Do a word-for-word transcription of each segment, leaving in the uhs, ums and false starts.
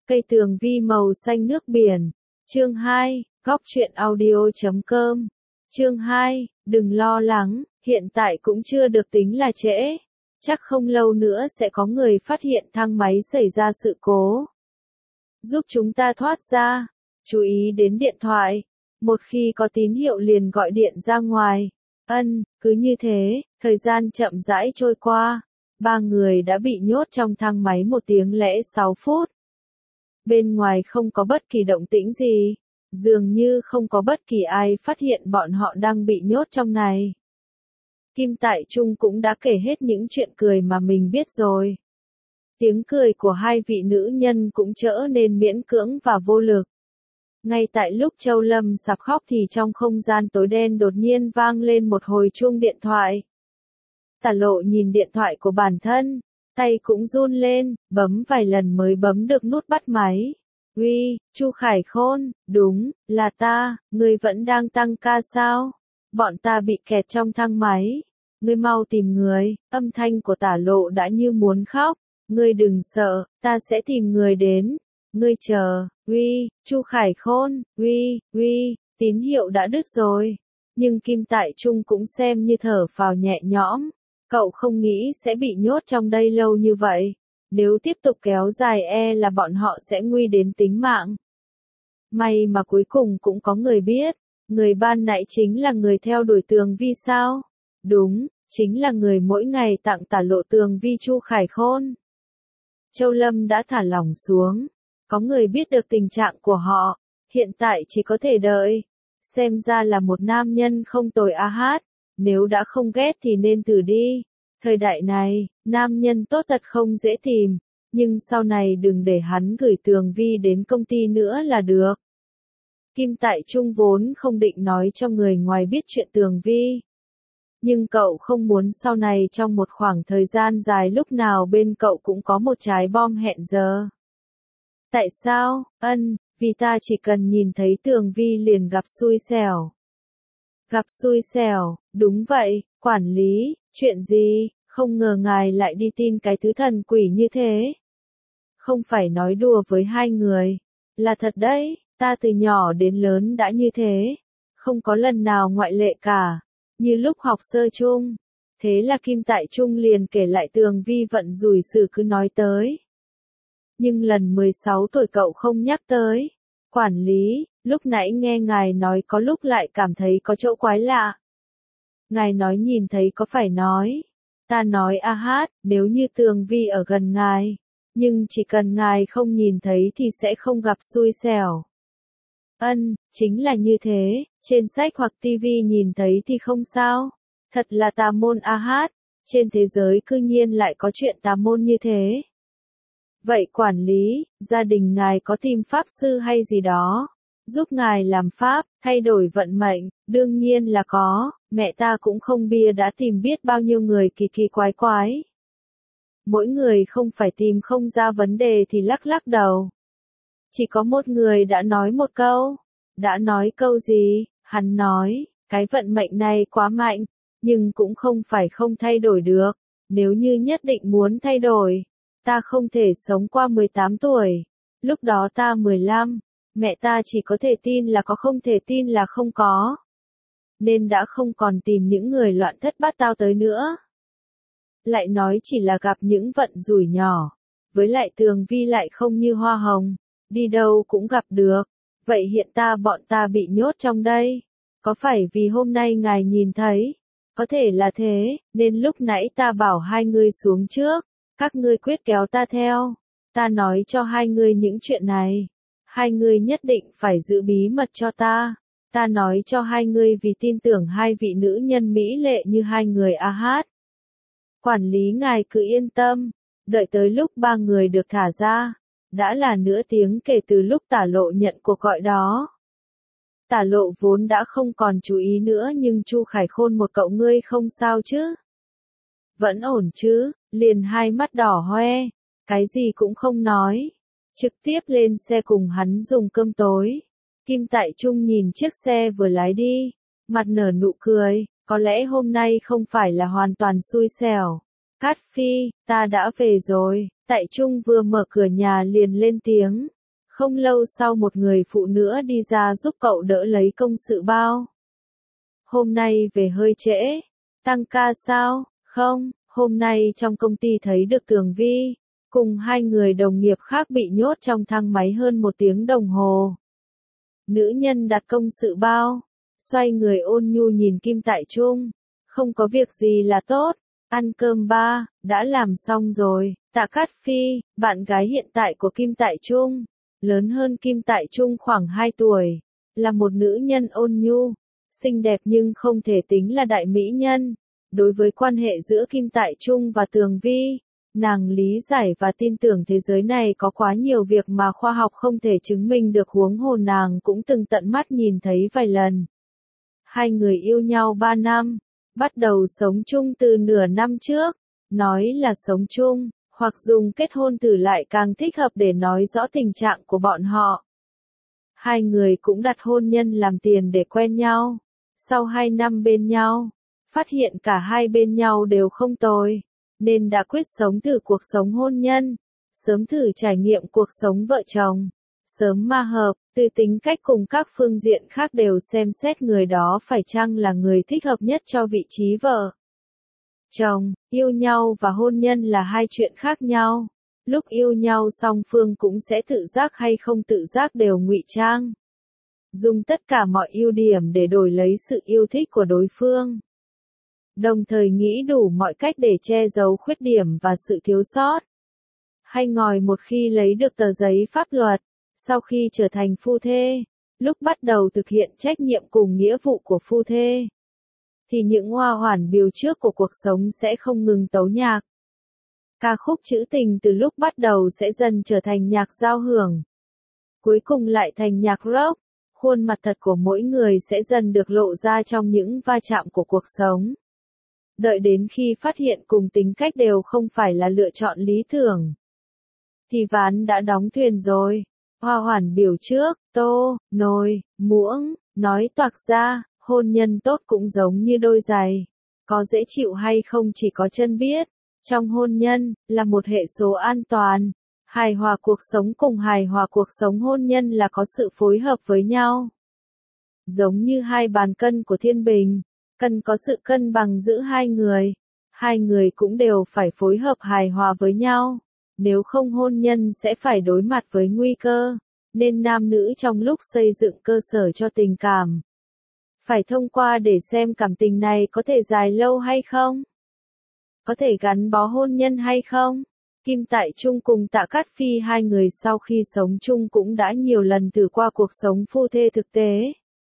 Cây tường vi màu xanh nước biển. Chương hai, góc truyện audio chấm com. Chương hai, đừng lo lắng, hiện tại cũng chưa được tính là trễ. Chắc không lâu nữa sẽ có người phát hiện thang máy xảy ra sự cố. Giúp chúng ta thoát ra. Chú ý đến điện thoại. Một khi có tín hiệu liền gọi điện ra ngoài. Ân, cứ như thế, thời gian chậm rãi trôi qua. Ba người đã bị nhốt trong thang máy một tiếng lẻ sáu phút. Bên ngoài không có bất kỳ động tĩnh gì. Dường như không có bất kỳ ai phát hiện bọn họ đang bị nhốt trong này. Kim Tại Trung cũng đã kể hết những chuyện cười mà mình biết rồi. Tiếng cười của hai vị nữ nhân cũng trở nên miễn cưỡng và vô lực. Ngay tại lúc Châu Lâm sắp khóc thì trong không gian tối đen đột nhiên vang lên một hồi chuông điện thoại. Tả Lộ nhìn điện thoại của bản thân, tay cũng run lên, bấm vài lần mới bấm được nút bắt máy. Uy, Chu Khải Khôn, đúng, là ta, ngươi vẫn đang tăng ca sao? Bọn ta bị kẹt trong thang máy. Ngươi mau tìm người, âm thanh của Tả Lộ đã như muốn khóc. Ngươi đừng sợ, ta sẽ tìm người đến. Ngươi chờ, uy, Chu Khải Khôn, uy, uy, tín hiệu đã đứt rồi. Nhưng Kim Tại Trung cũng xem như thở phào nhẹ nhõm. Cậu không nghĩ sẽ bị nhốt trong đây lâu như vậy. Nếu tiếp tục kéo dài e là bọn họ sẽ nguy đến tính mạng. May mà cuối cùng cũng có người biết. Người ban nãy chính là người theo đuổi Tường Vi sao? Đúng, chính là người mỗi ngày tặng Tả Lộ Tường Vi Chu Khải Khôn. Châu Lâm đã thả lỏng xuống. Có người biết được tình trạng của họ. Hiện tại chỉ có thể đợi. Xem ra là một nam nhân không tồi a hát. Nếu đã không ghét thì nên thử đi. Thời đại này, nam nhân tốt thật không dễ tìm. Nhưng sau này đừng để hắn gửi Tường Vi đến công ty nữa là được. Kim Tại Trung vốn không định nói cho người ngoài biết chuyện Tường Vi. Nhưng cậu không muốn sau này trong một khoảng thời gian dài lúc nào bên cậu cũng có một trái bom hẹn giờ. Tại sao? Ân, vì ta chỉ cần nhìn thấy Tường Vi liền gặp xui xẻo. Gặp xui xẻo, đúng vậy, quản lý, chuyện gì, không ngờ ngài lại đi tin cái thứ thần quỷ như thế. Không phải nói đùa với hai người, là thật đấy, ta từ nhỏ đến lớn đã như thế, không có lần nào ngoại lệ cả, như lúc học sơ chung. Thế là Kim Tại Trung liền kể lại Tường Vi vận rủi xử cứ nói tới. Nhưng lần mười sáu tuổi cậu không nhắc tới. Quản lý, lúc nãy nghe ngài nói có lúc lại cảm thấy có chỗ quái lạ. Ngài nói nhìn thấy có phải nói. Ta nói a hát, nếu như Tường Vi ở gần ngài. Nhưng chỉ cần ngài không nhìn thấy thì sẽ không gặp xui xẻo. Ân, chính là như thế, trên sách hoặc tivi nhìn thấy thì không sao. Thật là tà môn a hát, trên thế giới cư nhiên lại có chuyện tà môn như thế. Vậy quản lý, gia đình ngài có tìm pháp sư hay gì đó, giúp ngài làm pháp, thay đổi vận mệnh, đương nhiên là có, mẹ ta cũng không bia đã tìm biết bao nhiêu người kỳ kỳ quái quái. Mỗi người không phải tìm không ra vấn đề thì lắc lắc đầu. Chỉ có một người đã nói một câu. Đã nói câu gì? Hắn nói, cái vận mệnh này quá mạnh, nhưng cũng không phải không thay đổi được. Nếu như nhất định muốn thay đổi, ta không thể sống qua mười tám tuổi. Lúc đó ta mười lăm, mẹ ta chỉ có thể tin là có không thể tin là không có. Nên đã không còn tìm những người loạn thất bát tao tới nữa. Lại nói chỉ là gặp những vận rủi nhỏ. Với lại Tường Vi lại không như hoa hồng. Đi đâu cũng gặp được. Vậy hiện ta bọn ta bị nhốt trong đây. Có phải vì hôm nay ngài nhìn thấy? Có thể là thế, nên lúc nãy ta bảo hai người xuống trước. Các ngươi quyết kéo ta theo. Ta nói cho hai người những chuyện này. Hai người nhất định phải giữ bí mật cho ta. Ta nói cho hai người vì tin tưởng hai vị nữ nhân mỹ lệ như hai người a hát. Quản lý ngài cứ yên tâm. Đợi tới lúc ba người được thả ra. Đã là nửa tiếng kể từ lúc Tả Lộ nhận cuộc gọi đó. Tả Lộ vốn đã không còn chú ý nữa nhưng Chu Khải Khôn một cậu ngươi không sao chứ? Vẫn ổn chứ, liền hai mắt đỏ hoe, cái gì cũng không nói. Trực tiếp lên xe cùng hắn dùng cơm tối. Kim Tại Trung nhìn chiếc xe vừa lái đi, mặt nở nụ cười, có lẽ hôm nay không phải là hoàn toàn xui xẻo. Cát Phi, ta đã về rồi. Tại Trung vừa mở cửa nhà liền lên tiếng. Không lâu sau một người phụ nữa đi ra giúp cậu đỡ lấy công sự bao. Hôm nay về hơi trễ. Tăng ca sao? Không, hôm nay trong công ty thấy được Tường Vi, cùng hai người đồng nghiệp khác bị nhốt trong thang máy hơn một tiếng đồng hồ. Nữ nhân đặt công sự bao, xoay người ôn nhu nhìn Kim Tại Trung. Không có việc gì là tốt, ăn cơm ba, đã làm xong rồi. Tạ Cát Phi, bạn gái hiện tại của Kim Tại Trung, lớn hơn Kim Tại Trung khoảng hai tuổi, là một nữ nhân ôn nhu, xinh đẹp nhưng không thể tính là đại mỹ nhân. Đối với quan hệ giữa Kim Tại Trung và Tường Vi, nàng lý giải và tin tưởng thế giới này có quá nhiều việc mà khoa học không thể chứng minh được, huống hồ nàng cũng từng tận mắt nhìn thấy vài lần. Hai người yêu nhau ba năm, bắt đầu sống chung từ nửa năm trước, nói là sống chung, hoặc dùng kết hôn từ lại càng thích hợp để nói rõ tình trạng của bọn họ. Hai người cũng đặt hôn nhân làm tiền để quen nhau. Sau hai năm bên nhau, phát hiện cả hai bên nhau đều không tồi, nên đã quyết sống thử cuộc sống hôn nhân, sớm thử trải nghiệm cuộc sống vợ chồng, sớm ma hợp, từ tính cách cùng các phương diện khác đều xem xét người đó phải chăng là người thích hợp nhất cho vị trí vợ chồng. Yêu nhau và hôn nhân là hai chuyện khác nhau. Lúc yêu nhau song phương cũng sẽ tự giác hay không tự giác đều ngụy trang, dùng tất cả mọi ưu điểm để đổi lấy sự yêu thích của đối phương, đồng thời nghĩ đủ mọi cách để che giấu khuyết điểm và sự thiếu sót. Hay ngòi một khi lấy được tờ giấy pháp luật, sau khi trở thành phu thê, lúc bắt đầu thực hiện trách nhiệm cùng nghĩa vụ của phu thê, thì những hoa hoàn biểu trước của cuộc sống sẽ không ngừng tấu nhạc. Ca khúc trữ tình từ lúc bắt đầu sẽ dần trở thành nhạc giao hưởng, cuối cùng lại thành nhạc rock. Khuôn mặt thật của mỗi người sẽ dần được lộ ra trong những va chạm của cuộc sống. Đợi đến khi phát hiện cùng tính cách đều không phải là lựa chọn lý tưởng, thì ván đã đóng thuyền rồi. Hoa hoàn biểu trước, tô, nồi, muỗng, nói toạc ra, hôn nhân tốt cũng giống như đôi giày. Có dễ chịu hay không chỉ có chân biết. Trong hôn nhân, là một hệ số an toàn. Hài hòa cuộc sống cùng hài hòa cuộc sống hôn nhân là có sự phối hợp với nhau. Giống như hai bàn cân của thiên bình, cần có sự cân bằng giữa hai người. Hai người cũng đều phải phối hợp hài hòa với nhau. Nếu không hôn nhân sẽ phải đối mặt với nguy cơ. Nên nam nữ trong lúc xây dựng cơ sở cho tình cảm, phải thông qua để xem cảm tình này có thể dài lâu hay không. Có thể gắn bó hôn nhân hay không. Kim Tại Trung cùng Tạ Cát Phi hai người sau khi sống chung cũng đã nhiều lần thử qua cuộc sống phu thê thực tế,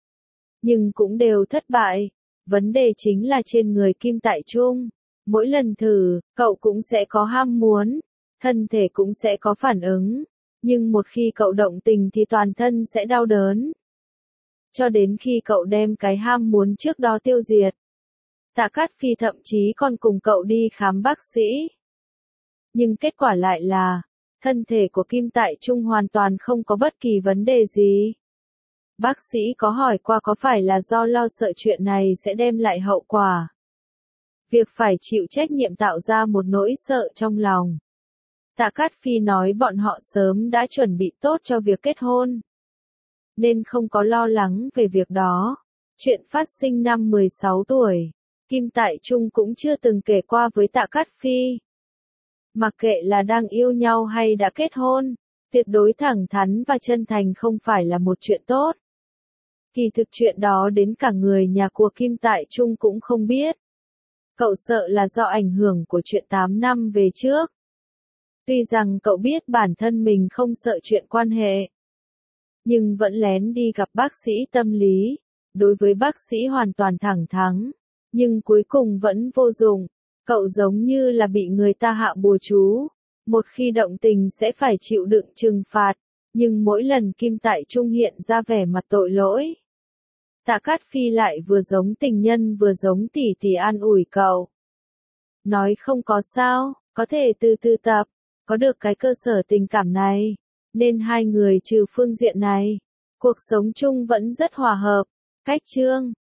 nhưng cũng đều thất bại. Vấn đề chính là trên người Kim Tại Trung. Mỗi lần thử, cậu cũng sẽ có ham muốn, thân thể cũng sẽ có phản ứng, nhưng một khi cậu động tình thì toàn thân sẽ đau đớn. Cho đến khi cậu đem cái ham muốn trước đó tiêu diệt. Tạ Cát Phi thậm chí còn cùng cậu đi khám bác sĩ. Nhưng kết quả lại là, thân thể của Kim Tại Trung hoàn toàn không có bất kỳ vấn đề gì. Bác sĩ có hỏi qua có phải là do lo sợ chuyện này sẽ đem lại hậu quả. Việc phải chịu trách nhiệm tạo ra một nỗi sợ trong lòng. Tạ Cát Phi nói bọn họ sớm đã chuẩn bị tốt cho việc kết hôn, nên không có lo lắng về việc đó. Chuyện phát sinh năm mười sáu tuổi, Kim Tại Trung cũng chưa từng kể qua với Tạ Cát Phi. Mặc kệ là đang yêu nhau hay đã kết hôn, tuyệt đối thẳng thắn và chân thành không phải là một chuyện tốt. Kỳ thực chuyện đó đến cả người nhà của Kim Tại Trung cũng không biết. Cậu sợ là do ảnh hưởng của chuyện tám năm về trước. Tuy rằng cậu biết bản thân mình không sợ chuyện quan hệ, nhưng vẫn lén đi gặp bác sĩ tâm lý. Đối với bác sĩ hoàn toàn thẳng thắn, nhưng cuối cùng vẫn vô dụng. Cậu giống như là bị người ta hạ bùa chú. Một khi động tình sẽ phải chịu đựng trừng phạt. Nhưng mỗi lần Kim Tại Trung hiện ra vẻ mặt tội lỗi, Tạ Cát Phi lại vừa giống tình nhân vừa giống tỉ tỉ an ủi cậu. Nói không có sao, có thể từ từ tập, có được cái cơ sở tình cảm này. Nên hai người trừ phương diện này, cuộc sống chung vẫn rất hòa hợp. Cách chương